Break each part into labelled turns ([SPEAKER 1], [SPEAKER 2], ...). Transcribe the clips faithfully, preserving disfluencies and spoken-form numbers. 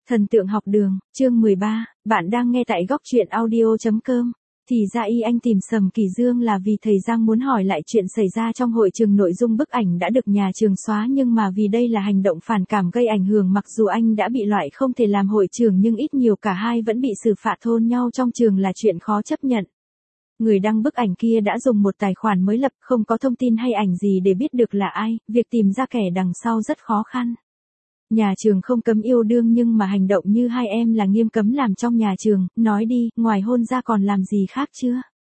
[SPEAKER 1] Thần tượng học đường, chương mười ba, bạn đang nghe tại góc truyện audio.com. Thì ra y anh tìm Sầm Kỳ Dương là vì thầy Giang muốn hỏi lại chuyện xảy ra trong hội trường, nội dung bức ảnh đã được nhà trường xóa nhưng mà vì đây là hành động phản cảm gây ảnh hưởng, mặc dù anh đã bị loại không thể làm hội trưởng nhưng ít nhiều cả hai vẫn bị xử phạt thôn nhau trong trường là chuyện khó chấp nhận. Người đăng bức ảnh kia đã dùng một tài khoản mới lập, không có thông tin hay ảnh gì để biết được là ai, việc tìm ra kẻ đằng sau rất khó khăn. Nhà trường không cấm yêu đương nhưng mà hành động như hai em là nghiêm cấm làm trong nhà trường, nói đi, ngoài hôn ra còn làm gì khác chưa?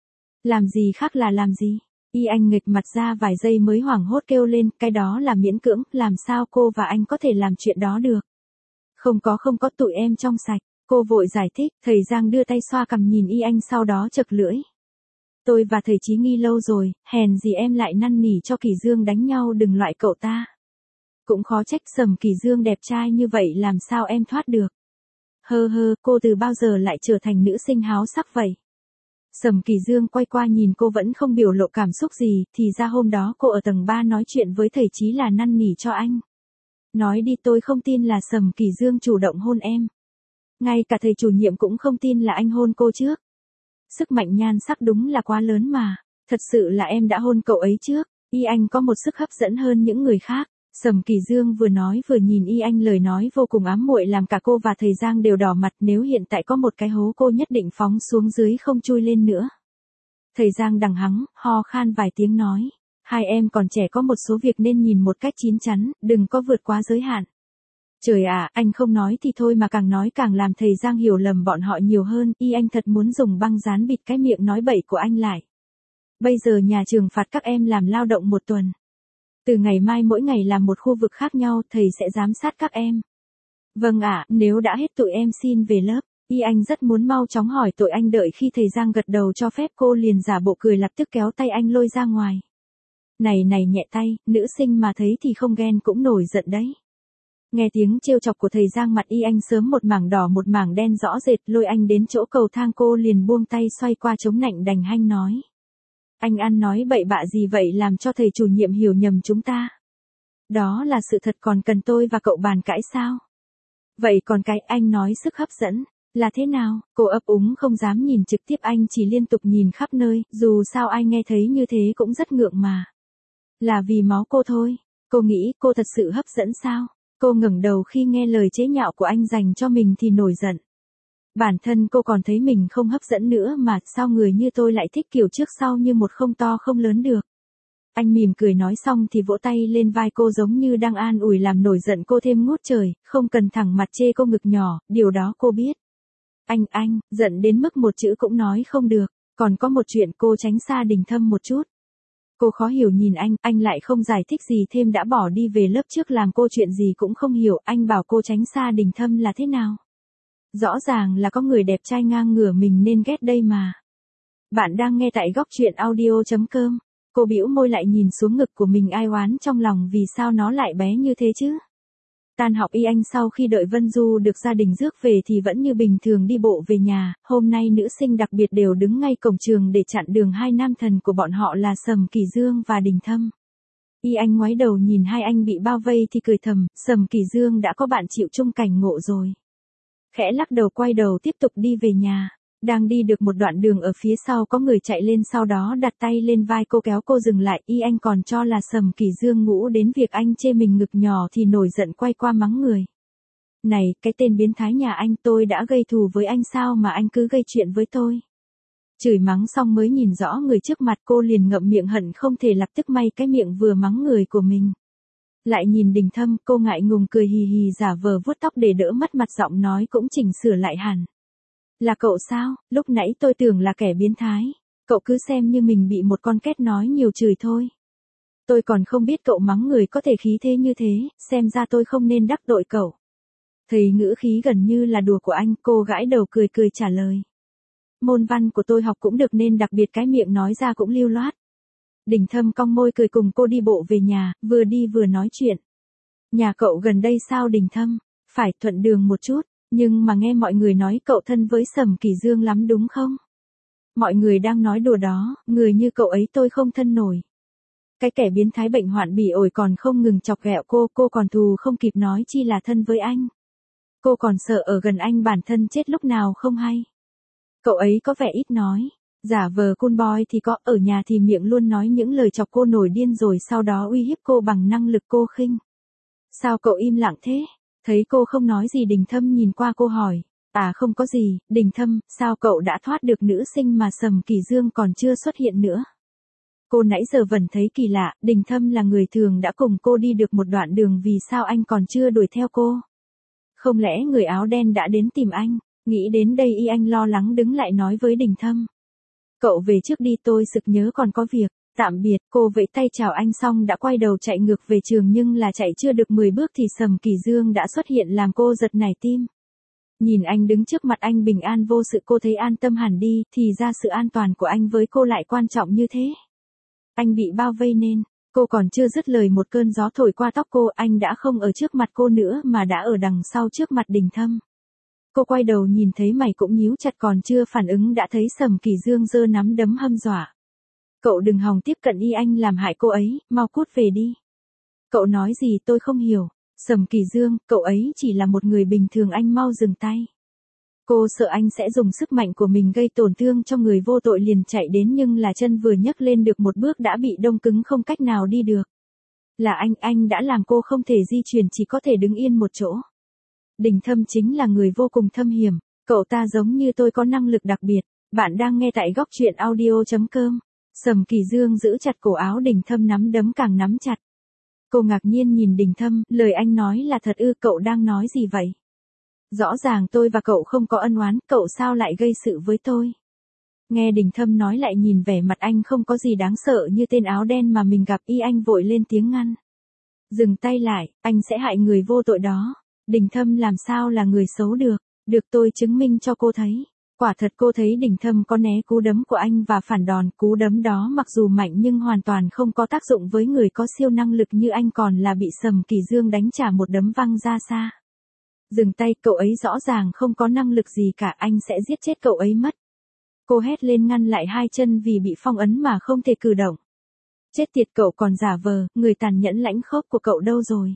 [SPEAKER 1] Làm gì khác là làm gì? Y anh nghịch mặt ra vài giây mới hoảng hốt kêu lên, cái đó là miễn cưỡng, làm sao cô và anh có thể làm chuyện đó được? Không có không có tụi em trong sạch, cô vội giải thích, thầy Giang đưa tay xoa cằm nhìn Y anh sau đó chật lưỡi. Tôi và thầy Chí nghi lâu rồi, hèn gì em lại năn nỉ cho Kỳ Dương đánh nhau đừng loại cậu ta. Cũng khó trách, Sầm Kỳ Dương đẹp trai như vậy làm sao em thoát được. Hơ hơ, cô từ bao giờ lại trở thành nữ sinh háo sắc vậy? Sầm Kỳ Dương quay qua nhìn cô vẫn không biểu lộ cảm xúc gì, thì ra hôm đó cô ở tầng ba nói chuyện với thầy Chí là năn nỉ cho anh. Nói đi, tôi không tin là Sầm Kỳ Dương chủ động hôn em. Ngay cả thầy chủ nhiệm cũng không tin là anh hôn cô trước. Sức mạnh nhan sắc đúng là quá lớn mà, thật sự là em đã hôn cậu ấy trước, Y anh có một sức hấp dẫn hơn những người khác. Sầm Kỳ Dương vừa nói vừa nhìn Y anh, lời nói vô cùng ám muội làm cả cô và thầy Giang đều đỏ mặt, nếu hiện tại có một cái hố cô nhất định phóng xuống dưới không chui lên nữa. Thầy Giang đằng hắng, ho khan vài tiếng nói, hai em còn trẻ có một số việc nên nhìn một cách chín chắn, đừng có vượt quá giới hạn. Trời ạ, anh không nói thì thôi mà càng nói càng làm thầy Giang hiểu lầm bọn họ nhiều hơn, Y anh thật muốn dùng băng dán bịt cái miệng nói bậy của anh lại. Bây giờ nhà trường phạt các em làm lao động một tuần. Từ ngày mai mỗi ngày làm một khu vực khác nhau, thầy sẽ giám sát các em. Vâng ạ, nếu đã hết tụi em xin về lớp. Y anh rất muốn mau chóng hỏi tội anh, đợi khi thầy Giang gật đầu cho phép cô liền giả bộ cười lập tức kéo tay anh lôi ra ngoài. Này này nhẹ tay, nữ sinh mà thấy thì không ghen cũng nổi giận đấy. Nghe tiếng trêu chọc của thầy Giang, mặt Y anh sớm một mảng đỏ một mảng đen rõ rệt, lôi anh đến chỗ cầu thang cô liền buông tay xoay qua chống nạnh đành hanh nói. Anh ăn nói bậy bạ gì vậy làm cho thầy chủ nhiệm hiểu nhầm chúng ta. Đó là sự thật, còn cần tôi và cậu bàn cãi sao? Vậy còn cái anh nói sức hấp dẫn, là thế nào? Cô ấp úng không dám nhìn trực tiếp anh, chỉ liên tục nhìn khắp nơi, dù sao ai nghe thấy như thế cũng rất ngượng mà. Là vì máu cô thôi, cô nghĩ cô thật sự hấp dẫn sao? Cô ngẩng đầu khi nghe lời chế nhạo của anh dành cho mình thì nổi giận. Bản thân cô còn thấy mình không hấp dẫn nữa mà, sao người như tôi lại thích kiểu trước sau như một không to không lớn được. Anh mỉm cười nói xong thì vỗ tay lên vai cô giống như đang an ủi làm nổi giận cô thêm ngút trời, không cần thẳng mặt chê cô ngực nhỏ, điều đó cô biết. Anh, anh, giận đến mức một chữ cũng nói không được, còn có một chuyện cô tránh xa Đình Thâm một chút. Cô khó hiểu nhìn anh, anh lại không giải thích gì thêm đã bỏ đi về lớp trước làm cô chuyện gì cũng không hiểu, anh bảo cô tránh xa Đình Thâm là thế nào? Rõ ràng là có người đẹp trai ngang ngửa mình nên ghét đây mà. Bạn đang nghe tại góc truyện audio.com. Cô bĩu môi lại nhìn xuống ngực của mình ai oán trong lòng vì sao nó lại bé như thế chứ. Tan học Y anh sau khi đợi Vân Du được gia đình rước về thì vẫn như bình thường đi bộ về nhà, hôm nay nữ sinh đặc biệt đều đứng ngay cổng trường để chặn đường hai nam thần của bọn họ là Sầm Kỳ Dương và Đình Thâm. Y anh ngoái đầu nhìn hai anh bị bao vây thì cười thầm, Sầm Kỳ Dương đã có bạn chịu chung cảnh ngộ rồi. Khẽ lắc đầu quay đầu tiếp tục đi về nhà. Đang đi được một đoạn đường ở phía sau có người chạy lên sau đó đặt tay lên vai cô kéo cô dừng lại, Y anh còn cho là Sầm Kỳ Dương ngủ đến việc anh chê mình ngực nhỏ thì nổi giận quay qua mắng người. Này, cái tên biến thái nhà anh, tôi đã gây thù với anh sao mà anh cứ gây chuyện với tôi. Chửi mắng xong mới nhìn rõ người trước mặt cô liền ngậm miệng hận không thể lập tức may cái miệng vừa mắng người của mình. Lại nhìn Đình Thâm, cô ngại ngùng cười hì hì giả vờ vuốt tóc để đỡ mất mặt, giọng nói cũng chỉnh sửa lại hẳn. Là cậu sao, lúc nãy tôi tưởng là kẻ biến thái. Cậu cứ xem như mình bị một con két nói nhiều chửi thôi. Tôi còn không biết cậu mắng người có thể khí thế như thế, xem ra tôi không nên đắc tội cậu. Thấy ngữ khí gần như là đùa của anh, cô gãi đầu cười cười trả lời. Môn văn của tôi học cũng được nên đặc biệt cái miệng nói ra cũng lưu loát. Đình Thâm cong môi cười cùng cô đi bộ về nhà, vừa đi vừa nói chuyện. Nhà cậu gần đây sao Đình Thâm? Phải, thuận đường một chút. Nhưng mà nghe mọi người nói cậu thân với Sầm Kỳ Dương lắm đúng không? Mọi người đang nói đùa đó, người như cậu ấy tôi không thân nổi. Cái kẻ biến thái bệnh hoạn bỉ ổi còn không ngừng chọc ghẹo cô, cô còn thù không kịp nói chi là thân với anh. Cô còn sợ ở gần anh bản thân chết lúc nào không hay. Cậu ấy có vẻ ít nói, giả vờ cool boy thì có, ở nhà thì miệng luôn nói những lời chọc cô nổi điên rồi sau đó uy hiếp cô bằng năng lực cô khinh. Sao cậu im lặng thế? Thấy cô không nói gì Đình Thâm nhìn qua cô hỏi. À không có gì, Đình Thâm, sao cậu đã thoát được nữ sinh mà Sầm Kỳ Dương còn chưa xuất hiện nữa? Cô nãy giờ vẫn thấy kỳ lạ, Đình Thâm là người thường đã cùng cô đi được một đoạn đường vì sao anh còn chưa đuổi theo cô? Không lẽ người áo đen đã đến tìm anh? Nghĩ đến đây y anh lo lắng đứng lại nói với Đình Thâm. Cậu về trước đi tôi sực nhớ còn có việc, tạm biệt, cô vẫy tay chào anh xong đã quay đầu chạy ngược về trường nhưng là chạy chưa được mười bước thì Sầm Kỳ Dương đã xuất hiện làm cô giật nảy tim. Nhìn anh đứng trước mặt anh bình an vô sự cô thấy an tâm hẳn đi, thì ra sự an toàn của anh với cô lại quan trọng như thế. Anh bị bao vây nên, cô còn chưa dứt lời một cơn gió thổi qua tóc cô, anh đã không ở trước mặt cô nữa mà đã ở đằng sau trước mặt Đình Thâm. Cô quay đầu nhìn thấy mày cũng nhíu chặt còn chưa phản ứng đã thấy Sầm Kỳ Dương giơ nắm đấm hăm dọa. Cậu đừng hòng tiếp cận y anh làm hại cô ấy, mau cút về đi. Cậu nói gì tôi không hiểu. Sầm Kỳ Dương, cậu ấy chỉ là một người bình thường anh mau dừng tay. Cô sợ anh sẽ dùng sức mạnh của mình gây tổn thương cho người vô tội liền chạy đến nhưng là chân vừa nhấc lên được một bước đã bị đông cứng không cách nào đi được. Là anh, anh đã làm cô không thể di chuyển chỉ có thể đứng yên một chỗ. Đình Thâm chính là người vô cùng thâm hiểm, cậu ta giống như tôi có năng lực đặc biệt. Bạn đang nghe tại góc truyện audio chấm com. Sầm Kỳ Dương giữ chặt cổ áo Đình Thâm nắm đấm càng nắm chặt. Cô ngạc nhiên nhìn Đình Thâm, lời anh nói là thật ư, cậu đang nói gì vậy? Rõ ràng tôi và cậu không có ân oán, cậu sao lại gây sự với tôi? Nghe Đình Thâm nói lại nhìn vẻ mặt anh không có gì đáng sợ như tên áo đen mà mình gặp y anh vội lên tiếng ngăn. Dừng tay lại, anh sẽ hại người vô tội đó. Đình Thâm làm sao là người xấu được, được tôi chứng minh cho cô thấy. Quả thật cô thấy Đình Thâm có né cú đấm của anh và phản đòn, cú đấm đó mặc dù mạnh nhưng hoàn toàn không có tác dụng với người có siêu năng lực như anh còn là bị Sầm Kỳ Dương đánh trả một đấm văng ra xa. Dừng tay, cậu ấy rõ ràng không có năng lực gì cả, anh sẽ giết chết cậu ấy mất. Cô hét lên ngăn lại hai chân vì bị phong ấn mà không thể cử động. Chết tiệt cậu còn giả vờ, người tàn nhẫn lãnh khốc của cậu đâu rồi?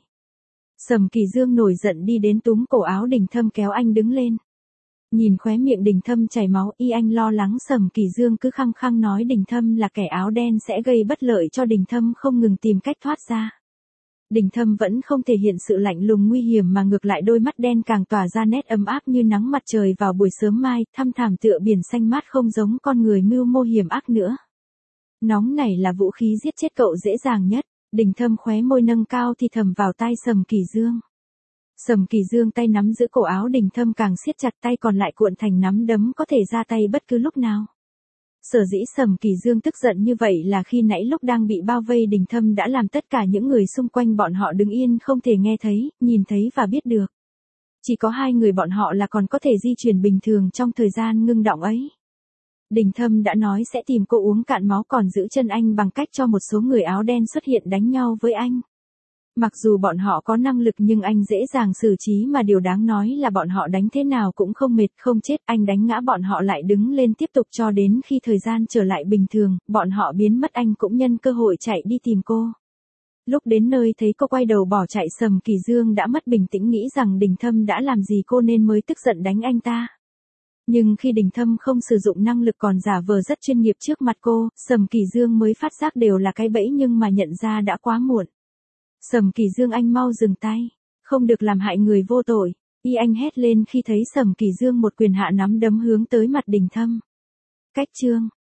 [SPEAKER 1] Sầm Kỳ Dương nổi giận đi đến túm cổ áo Đình Thâm kéo anh đứng lên. Nhìn khóe miệng Đình Thâm chảy máu y anh lo lắng Sầm Kỳ Dương cứ khăng khăng nói Đình Thâm là kẻ áo đen sẽ gây bất lợi cho Đình Thâm không ngừng tìm cách thoát ra. Đình Thâm vẫn không thể hiện sự lạnh lùng nguy hiểm mà ngược lại đôi mắt đen càng tỏa ra nét ấm áp như nắng mặt trời vào buổi sớm mai, thăm thẳm tựa biển xanh mát không giống con người mưu mô hiểm ác nữa. Nóng này là vũ khí giết chết cậu dễ dàng nhất, Đình Thâm khóe môi nâng cao thì thầm vào tai Sầm Kỳ Dương. Sầm Kỳ Dương tay nắm giữ cổ áo Đình Thâm càng siết chặt tay còn lại cuộn thành nắm đấm có thể ra tay bất cứ lúc nào. Sở dĩ Sầm Kỳ Dương tức giận như vậy là khi nãy lúc đang bị bao vây Đình Thâm đã làm tất cả những người xung quanh bọn họ đứng yên không thể nghe thấy, nhìn thấy và biết được. Chỉ có hai người bọn họ là còn có thể di chuyển bình thường trong thời gian ngưng động ấy. Đình Thâm đã nói sẽ tìm cô uống cạn máu còn giữ chân anh bằng cách cho một số người áo đen xuất hiện đánh nhau với anh. Mặc dù bọn họ có năng lực nhưng anh dễ dàng xử trí mà điều đáng nói là bọn họ đánh thế nào cũng không mệt không chết, anh đánh ngã bọn họ lại đứng lên tiếp tục cho đến khi thời gian trở lại bình thường, bọn họ biến mất anh cũng nhân cơ hội chạy đi tìm cô. Lúc đến nơi thấy cô quay đầu bỏ chạy Sầm Kỳ Dương đã mất bình tĩnh nghĩ rằng Đình Thâm đã làm gì cô nên mới tức giận đánh anh ta. Nhưng khi Đình Thâm không sử dụng năng lực còn giả vờ rất chuyên nghiệp trước mặt cô, Sầm Kỳ Dương mới phát giác đều là cái bẫy nhưng mà nhận ra đã quá muộn. Sầm Kỳ Dương anh mau dừng tay, không được làm hại người vô tội, y anh hét lên khi thấy Sầm Kỳ Dương một quyền hạ nắm đấm hướng tới mặt Đình Thâm. Cách chương